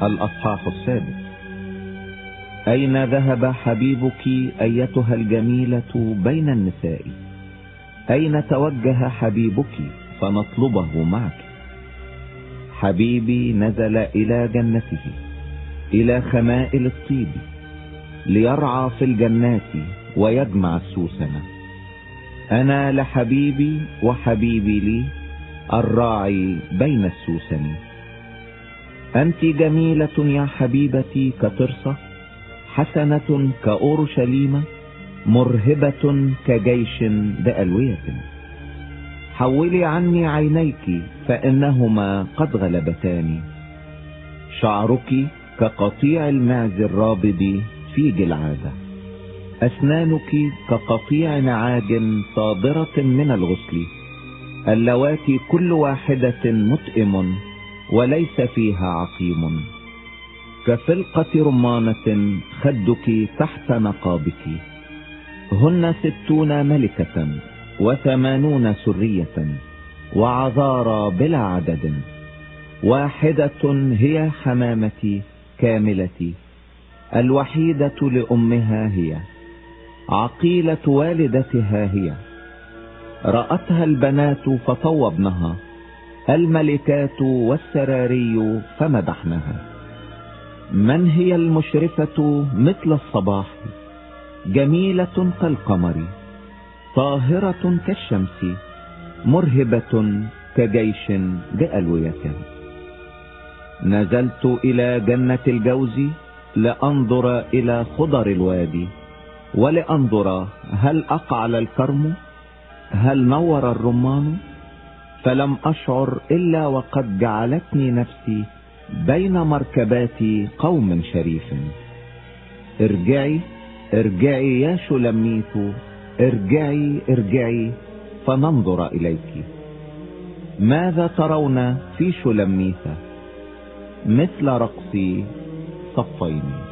الأصحاح 6. أين ذهب حبيبك أيتها الجميلة بين النساء؟ أين توجه حبيبك فنطلبه معك؟ حبيبي نزل إلى جنته، إلى خمائل الطيب، ليرعى في الجنات ويجمع السوسنة. أنا لحبيبي وحبيبي لي، الراعي بين السوسن. أنت جميلة يا حبيبتي كترسة، حسنة كأورشليم، مرهبة كجيش بألوية. حولي عني عينيك فإنهما قد غلبتاني. شعرك كقطيع المعز الرابض في جلعادة، أسنانك كقطيع نعاج صادرة من الغسل، اللواتي كل واحدة متئم وليس فيها عقيم. كفلقة رمانة خدك تحت نقابك، هن 60 ملكة و80 سرية وعذارى بلا عدد. واحدة هي حمامتي كاملتي، الوحيدة لأمها هي، عقيلة والدتها هي. رأتها البنات فطوبنها، الملكات والسراري فمدحنها. من هي المشرفة مثل الصباح، جميلة كالقمر، طاهرة كالشمس، مرهبة كجيش بألوية. نزلت إلى جنة الجوز لأنظر إلى خضر الوادي، ولأنظر هل أقعل الكرم، هل نور الرمان. فلم أشعر إلا وقد جعلتني نفسي بين مركبات قوم شريف. ارجعي ارجعي يا شلميت، ارجعي ارجعي فننظر إليك. ماذا ترون في شلميت؟ مثل رقص صفين.